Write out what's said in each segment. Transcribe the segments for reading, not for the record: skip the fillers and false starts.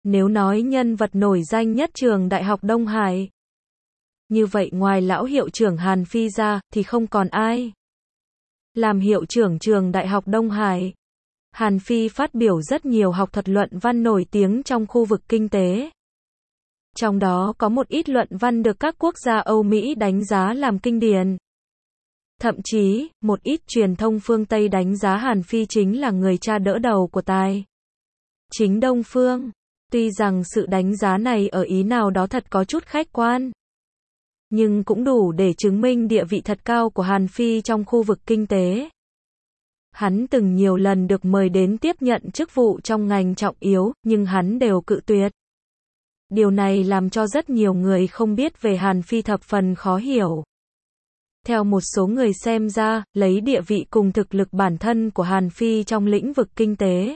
Nếu nói nhân vật nổi danh nhất trường Đại học Đông Hải, như vậy ngoài lão hiệu trưởng Hàn Phi ra, thì không còn ai. Làm hiệu trưởng trường Đại học Đông Hải, Hàn Phi phát biểu rất nhiều học thuật luận văn nổi tiếng trong khu vực kinh tế. Trong đó có một ít luận văn được các quốc gia Âu Mỹ đánh giá làm kinh điển. Thậm chí, một ít truyền thông phương Tây đánh giá Hàn Phi chính là người cha đỡ đầu của tài chính Đông phương. Tuy rằng sự đánh giá này ở ý nào đó thật có chút khách quan, nhưng cũng đủ để chứng minh địa vị thật cao của Hàn Phi trong khu vực kinh tế. Hắn từng nhiều lần được mời đến tiếp nhận chức vụ trong ngành trọng yếu, nhưng hắn đều cự tuyệt. Điều này làm cho rất nhiều người không biết về Hàn Phi thập phần khó hiểu. Theo một số người xem ra, lấy địa vị cùng thực lực bản thân của Hàn Phi trong lĩnh vực kinh tế,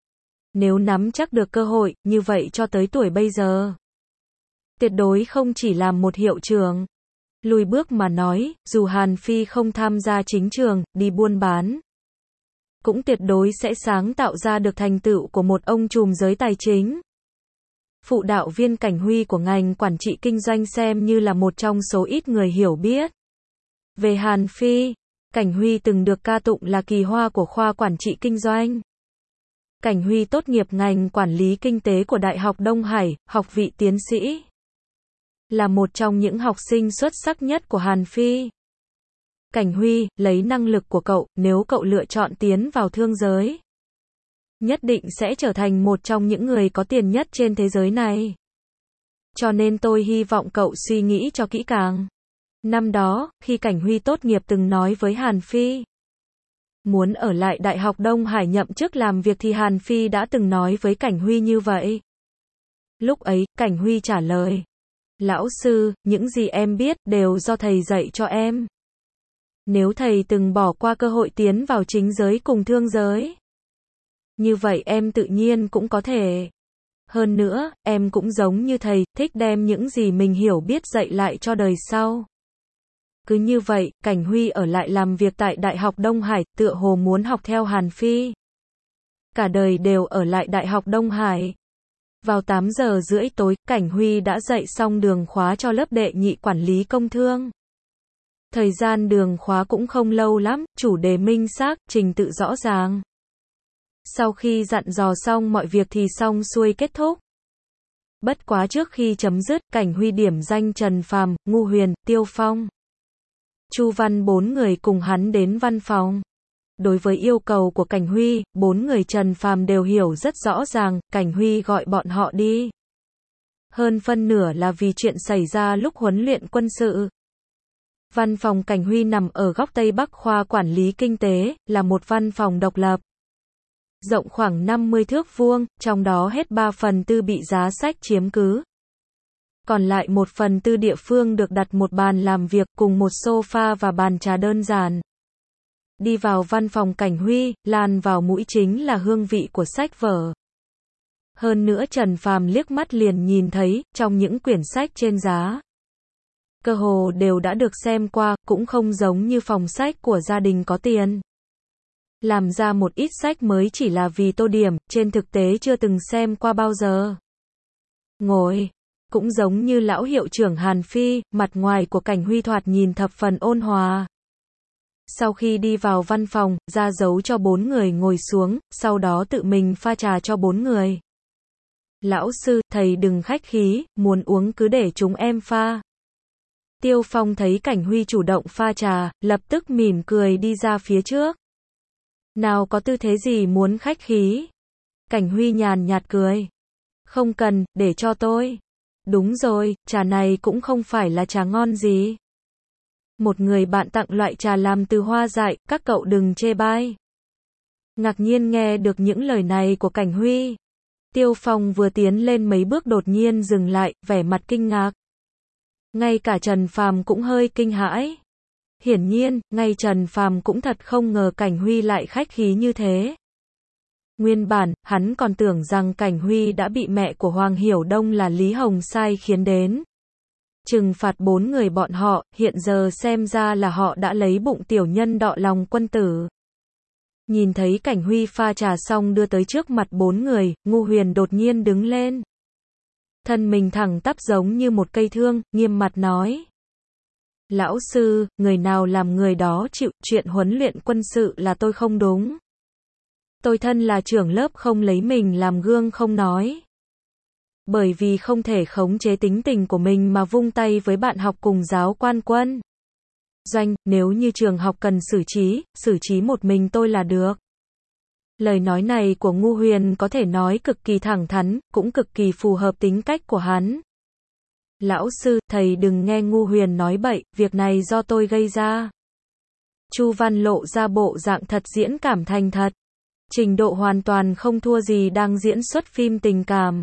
nếu nắm chắc được cơ hội, như vậy cho tới tuổi bây giờ, tuyệt đối không chỉ làm một hiệu trưởng. Lùi bước mà nói, dù Hàn Phi không tham gia chính trường, đi buôn bán, cũng tuyệt đối sẽ sáng tạo ra được thành tựu của một ông trùm giới tài chính. Phụ đạo viên Cảnh Huy của ngành quản trị kinh doanh xem như là một trong số ít người hiểu biết về Hàn Phi. Cảnh Huy từng được ca tụng là kỳ hoa của khoa quản trị kinh doanh. Cảnh Huy tốt nghiệp ngành quản lý kinh tế của Đại học Đông Hải, học vị tiến sĩ. Là một trong những học sinh xuất sắc nhất của Hàn Phi. Cảnh Huy, lấy năng lực của cậu, nếu cậu lựa chọn tiến vào thương giới, nhất định sẽ trở thành một trong những người có tiền nhất trên thế giới này. Cho nên tôi hy vọng cậu suy nghĩ cho kỹ càng. Năm đó, khi Cảnh Huy tốt nghiệp từng nói với Hàn Phi muốn ở lại Đại học Đông Hải nhậm chức làm việc thì Hàn Phi đã từng nói với Cảnh Huy như vậy. Lúc ấy, Cảnh Huy trả lời: Lão sư, những gì em biết đều do thầy dạy cho em. Nếu thầy từng bỏ qua cơ hội tiến vào chính giới cùng thương giới, như vậy em tự nhiên cũng có thể. Hơn nữa, em cũng giống như thầy, thích đem những gì mình hiểu biết dạy lại cho đời sau. Cứ như vậy, Cảnh Huy ở lại làm việc tại Đại học Đông Hải, tựa hồ muốn học theo Hàn Phi. Cả đời đều ở lại Đại học Đông Hải. Vào 8 giờ rưỡi tối, Cảnh Huy đã dạy xong đường khóa cho lớp đệ nhị quản lý công thương. Thời gian đường khóa cũng không lâu lắm, chủ đề minh xác, trình tự rõ ràng. Sau khi dặn dò xong mọi việc thì xong xuôi kết thúc. Bất quá trước khi chấm dứt, Cảnh Huy điểm danh Trần Phàm, Ngu Huyền, Tiêu Phong, Chu Văn 4 người cùng hắn đến văn phòng. Đối với yêu cầu của Cảnh Huy, 4 người Trần Phàm đều hiểu rất rõ ràng, Cảnh Huy gọi bọn họ đi. Hơn phân nửa là vì chuyện xảy ra lúc huấn luyện quân sự. Văn phòng Cảnh Huy nằm ở góc Tây Bắc khoa quản lý kinh tế, là một văn phòng độc lập. Rộng khoảng 50 thước vuông, trong đó hết 3/4 bị giá sách chiếm cứ. Còn lại 1/4 địa phương được đặt một bàn làm việc cùng một sofa và bàn trà đơn giản. Đi vào văn phòng Cảnh Huy, lan vào mũi chính là hương vị của sách vở. Hơn nữa Trần Phàm liếc mắt liền nhìn thấy, trong những quyển sách trên giá, cơ hồ đều đã được xem qua, cũng không giống như phòng sách của gia đình có tiền. Làm ra một ít sách mới chỉ là vì tô điểm, trên thực tế chưa từng xem qua bao giờ. Ngồi, cũng giống như lão hiệu trưởng Hàn Phi, mặt ngoài của Cảnh Huy thoạt nhìn thập phần ôn hòa. Sau khi đi vào văn phòng, ra dấu cho 4 người ngồi xuống, sau đó tự mình pha trà cho 4 người. Lão sư, thầy đừng khách khí, muốn uống cứ để chúng em pha. Tiêu Phong thấy Cảnh Huy chủ động pha trà, lập tức mỉm cười đi ra phía trước. Nào có tư thế gì muốn khách khí. Cảnh Huy nhàn nhạt cười. Không cần, để cho tôi. Đúng rồi, trà này cũng không phải là trà ngon gì. Một người bạn tặng loại trà làm từ hoa dại, các cậu đừng chê bai. Ngạc nhiên nghe được những lời này của Cảnh Huy. Tiêu Phong vừa tiến lên mấy bước đột nhiên dừng lại, vẻ mặt kinh ngạc. Ngay cả Trần Phàm cũng hơi kinh hãi. Hiển nhiên, ngay Trần Phàm cũng thật không ngờ Cảnh Huy lại khách khí như thế. Nguyên bản, hắn còn tưởng rằng Cảnh Huy đã bị mẹ của Hoàng Hiểu Đông là Lý Hồng sai khiến đến trừng phạt 4 người bọn họ, hiện giờ xem ra là họ đã lấy bụng tiểu nhân đọ lòng quân tử. Nhìn thấy Cảnh Huy pha trà xong đưa tới trước mặt 4 người, Ngu Huyền đột nhiên đứng lên. Thân mình thẳng tắp giống như một cây thương, nghiêm mặt nói. Lão sư, người nào làm người đó chịu, chuyện huấn luyện quân sự là tôi không đúng. Tôi thân là trưởng lớp không lấy mình làm gương không nói. Bởi vì không thể khống chế tính tình của mình mà vung tay với bạn học cùng giáo quan quân. Doanh, nếu như trường học cần xử trí một mình tôi là được. Lời nói này của Ngu Huyền có thể nói cực kỳ thẳng thắn, cũng cực kỳ phù hợp tính cách của hắn. Lão sư, thầy đừng nghe Ngu Huyền nói bậy, việc này do tôi gây ra. Chu Văn lộ ra bộ dạng thật diễn cảm thành thật. Trình độ hoàn toàn không thua gì đang diễn xuất phim tình cảm.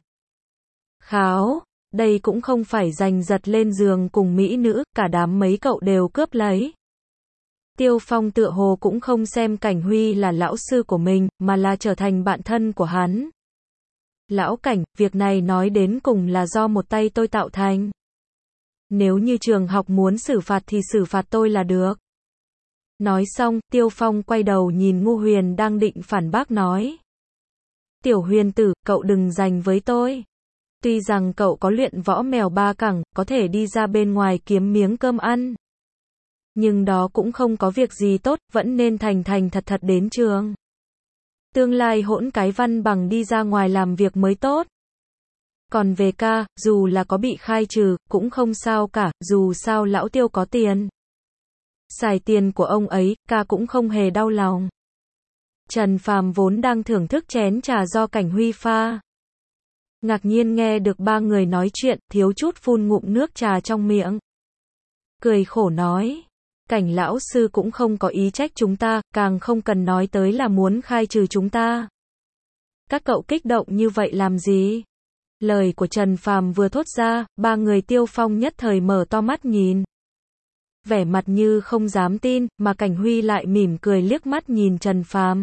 Kháo, đây cũng không phải giành giật lên giường cùng mỹ nữ, cả đám mấy cậu đều cướp lấy. Tiêu Phong tựa hồ cũng không xem Cảnh Huy là lão sư của mình, mà là trở thành bạn thân của hắn. Lão Cảnh, việc này nói đến cùng là do một tay tôi tạo thành. Nếu như trường học muốn xử phạt thì xử phạt tôi là được. Nói xong, Tiêu Phong quay đầu nhìn Ngu Huyền đang định phản bác nói. Tiểu Huyền tử, cậu đừng giành với tôi. Tuy rằng cậu có luyện võ mèo ba cẳng, có thể đi ra bên ngoài kiếm miếng cơm ăn. Nhưng đó cũng không có việc gì tốt, vẫn nên thành thành thật thật đến trường. Tương lai hỗn cái văn bằng đi ra ngoài làm việc mới tốt. Còn về ca, dù là có bị khai trừ, cũng không sao cả, dù sao lão Tiêu có tiền. Xài tiền của ông ấy, ca cũng không hề đau lòng. Trần Phàm vốn đang thưởng thức chén trà do Cảnh Huy pha. Ngạc nhiên nghe được ba người nói chuyện, thiếu chút phun ngụm nước trà trong miệng. Cười khổ nói. Cảnh lão sư cũng không có ý trách chúng ta, càng không cần nói tới là muốn khai trừ chúng ta. Các cậu kích động như vậy làm gì? Lời của Trần Phàm vừa thốt ra, ba người Tiêu Phong nhất thời mở to mắt nhìn. Vẻ mặt như không dám tin, mà Cảnh Huy lại mỉm cười liếc mắt nhìn Trần Phàm.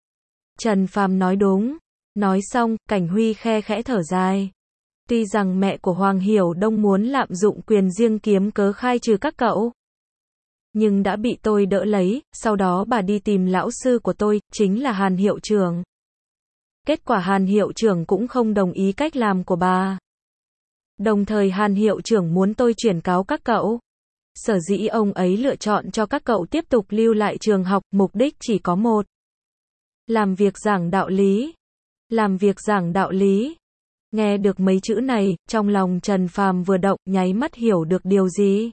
Trần Phàm nói đúng. Nói xong, Cảnh Huy khe khẽ thở dài. Tuy rằng mẹ của Hoàng Hiểu Đông muốn lạm dụng quyền riêng kiếm cớ khai trừ các cậu, nhưng đã bị tôi đỡ lấy, sau đó bà đi tìm lão sư của tôi, chính là Hàn hiệu trưởng. Kết quả Hàn hiệu trưởng cũng không đồng ý cách làm của bà. Đồng thời Hàn hiệu trưởng muốn tôi chuyển cáo các cậu. Sở dĩ ông ấy lựa chọn cho các cậu tiếp tục lưu lại trường học, mục đích chỉ có một. Làm việc giảng đạo lý. Làm việc giảng đạo lý. Nghe được mấy chữ này, trong lòng Trần Phàm vừa động, nháy mắt hiểu được điều gì.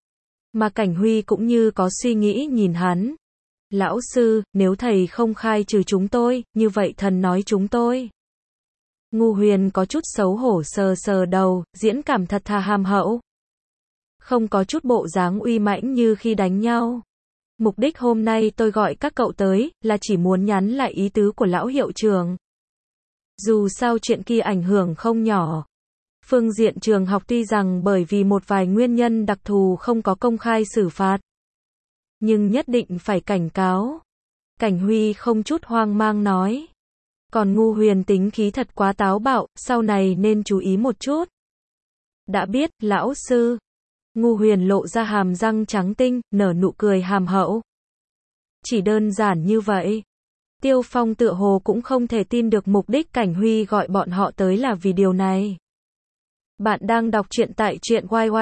Mà Cảnh Huy cũng như có suy nghĩ nhìn hắn. Lão sư, nếu thầy không khai trừ chúng tôi, như vậy thần nói chúng tôi. Ngu Huyền có chút xấu hổ sờ sờ đầu, diễn cảm thật thà hàm hậu. Không có chút bộ dáng uy mãnh như khi đánh nhau. Mục đích hôm nay tôi gọi các cậu tới, là chỉ muốn nhắn lại ý tứ của lão hiệu trưởng. Dù sao chuyện kia ảnh hưởng không nhỏ. Phương diện trường học tuy rằng bởi vì một vài nguyên nhân đặc thù không có công khai xử phạt, nhưng nhất định phải cảnh cáo. Cảnh Huy không chút hoang mang nói. Còn Ngu Huyền tính khí thật quá táo bạo, sau này nên chú ý một chút. Đã biết, lão sư. Ngu Huyền lộ ra hàm răng trắng tinh, nở nụ cười hàm hậu. Chỉ đơn giản như vậy. Tiêu Phong tựa hồ cũng không thể tin được mục đích Cảnh Huy gọi bọn họ tới là vì điều này. Bạn đang đọc truyện tại truyện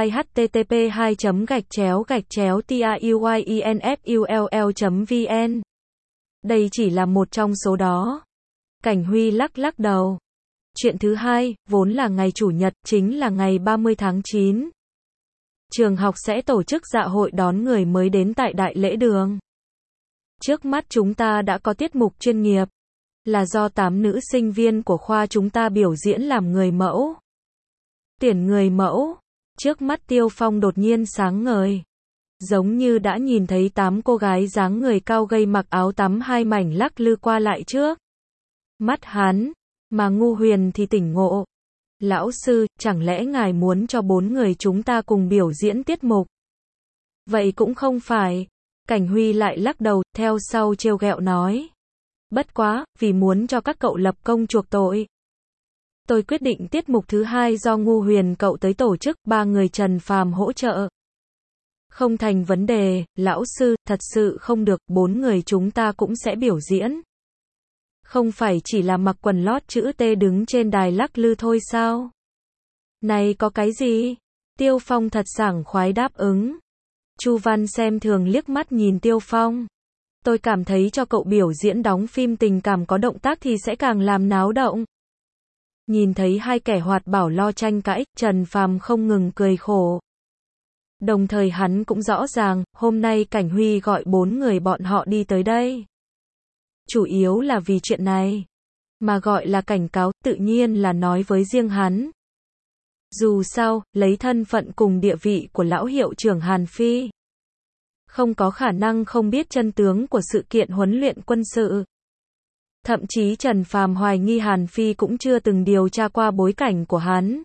http://tuyyenfull.vn. Đây chỉ là một trong số đó. Cảnh Huy lắc lắc đầu. Chuyện thứ hai, vốn là ngày Chủ nhật, chính là ngày 30 tháng 9. Trường học sẽ tổ chức dạ hội đón người mới đến tại Đại Lễ Đường. Trước mắt chúng ta đã có tiết mục chuyên nghiệp, là do 8 nữ sinh viên của khoa chúng ta biểu diễn làm người mẫu. Tuyển người mẫu. Trước mắt Tiêu Phong đột nhiên sáng ngời. Giống như đã nhìn thấy 8 cô gái dáng người cao gầy mặc áo tắm hai mảnh lắc lư qua lại trước mắt hắn, mà Ngu Huyền thì tỉnh ngộ. Lão sư, chẳng lẽ ngài muốn cho 4 người chúng ta cùng biểu diễn tiết mục? Vậy cũng không phải. Cảnh Huy lại lắc đầu, theo sau trêu ghẹo nói. Bất quá, vì muốn cho các cậu lập công chuộc tội, tôi quyết định tiết mục thứ hai do Ngu Huyền cậu tới tổ chức, 3 người Trần Phàm hỗ trợ. Không thành vấn đề, lão sư, thật sự không được, 4 người chúng ta cũng sẽ biểu diễn. Không phải chỉ là mặc quần lót chữ T đứng trên đài lắc lư thôi sao? Này có cái gì? Tiêu Phong thật sảng khoái đáp ứng. Chu Văn xem thường liếc mắt nhìn Tiêu Phong. Tôi cảm thấy cho cậu biểu diễn đóng phim tình cảm có động tác thì sẽ càng làm náo động. Nhìn thấy hai kẻ hoạt bảo lo tranh cãi, Trần Phàm không ngừng cười khổ. Đồng thời hắn cũng rõ ràng, hôm nay Cảnh Huy gọi 4 người bọn họ đi tới đây. Chủ yếu là vì chuyện này. Mà gọi là cảnh cáo, tự nhiên là nói với riêng hắn. Dù sao, lấy thân phận cùng địa vị của lão hiệu trưởng Hàn Phi, không có khả năng không biết chân tướng của sự kiện huấn luyện quân sự. Thậm chí Trần Phàm hoài nghi Hàn Phi cũng chưa từng điều tra qua bối cảnh của hắn.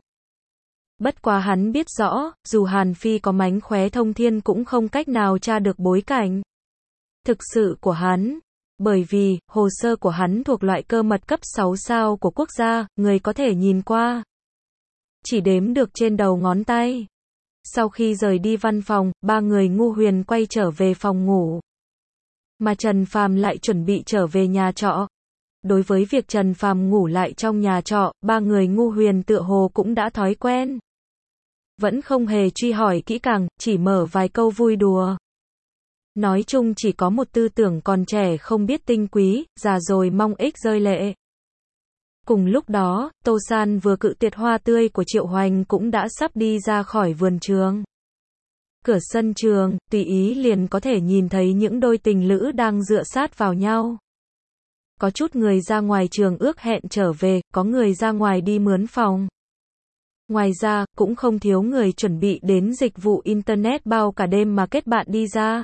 Bất quá hắn biết rõ, dù Hàn Phi có mánh khóe thông thiên cũng không cách nào tra được bối cảnh thực sự của hắn. Bởi vì, hồ sơ của hắn thuộc loại cơ mật cấp 6 sao của quốc gia, người có thể nhìn qua chỉ đếm được trên đầu ngón tay. Sau khi rời đi văn phòng, 3 người ngu huyền quay trở về phòng ngủ. Mà Trần Phàm lại chuẩn bị trở về nhà trọ. Đối với việc Trần Phàm ngủ lại trong nhà trọ, 3 người ngu huyền tựa hồ cũng đã thói quen. Vẫn không hề truy hỏi kỹ càng, chỉ mở vài câu vui đùa. Nói chung chỉ có một tư tưởng còn trẻ không biết tinh quý, già rồi mong ích rơi lệ. Cùng lúc đó, Tô San vừa cự tuyệt hoa tươi của Triệu Hoành cũng đã sắp đi ra khỏi vườn trường. Cửa sân trường, tùy ý liền có thể nhìn thấy những đôi tình lữ đang dựa sát vào nhau. Có chút người ra ngoài trường ước hẹn trở về, có người ra ngoài đi mướn phòng. Ngoài ra, cũng không thiếu người chuẩn bị đến dịch vụ Internet bao cả đêm mà kết bạn đi ra.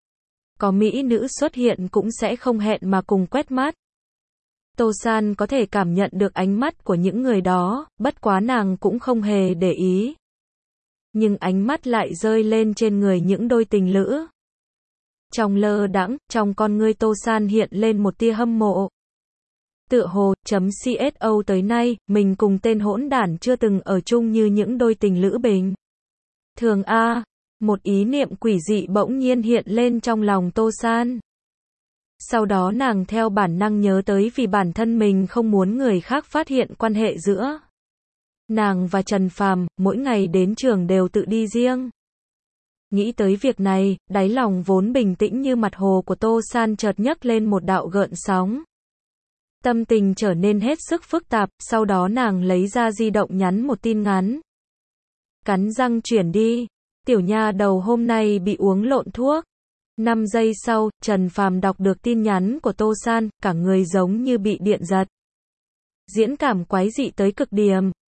Có mỹ nữ xuất hiện cũng sẽ không hẹn mà cùng quét mắt. Tô San có thể cảm nhận được ánh mắt của những người đó, bất quá nàng cũng không hề để ý. Nhưng ánh mắt lại rơi lên trên người những đôi tình lữ. Trong lơ đãng, trong con ngươi Tô San hiện lên một tia hâm mộ. Tựa hồ, .cso tới nay, mình cùng tên hỗn đản chưa từng ở chung như những đôi tình lữ bình thường a. Một ý niệm quỷ dị bỗng nhiên hiện lên trong lòng Tô San. Sau đó nàng theo bản năng nhớ tới vì bản thân mình không muốn người khác phát hiện quan hệ giữa nàng và Trần Phàm, mỗi ngày đến trường đều tự đi riêng. Nghĩ tới việc này, đáy lòng vốn bình tĩnh như mặt hồ của Tô San chợt nhấc lên một đạo gợn sóng. Tâm tình trở nên hết sức phức tạp, sau đó nàng lấy ra di động nhắn một tin ngắn. Cắn răng chuyển đi. Tiểu nha đầu hôm nay bị uống lộn thuốc. 5 giây sau, Trần Phàm đọc được tin nhắn của Tô San, cả người giống như bị điện giật. Diễn cảm quái dị tới cực điểm.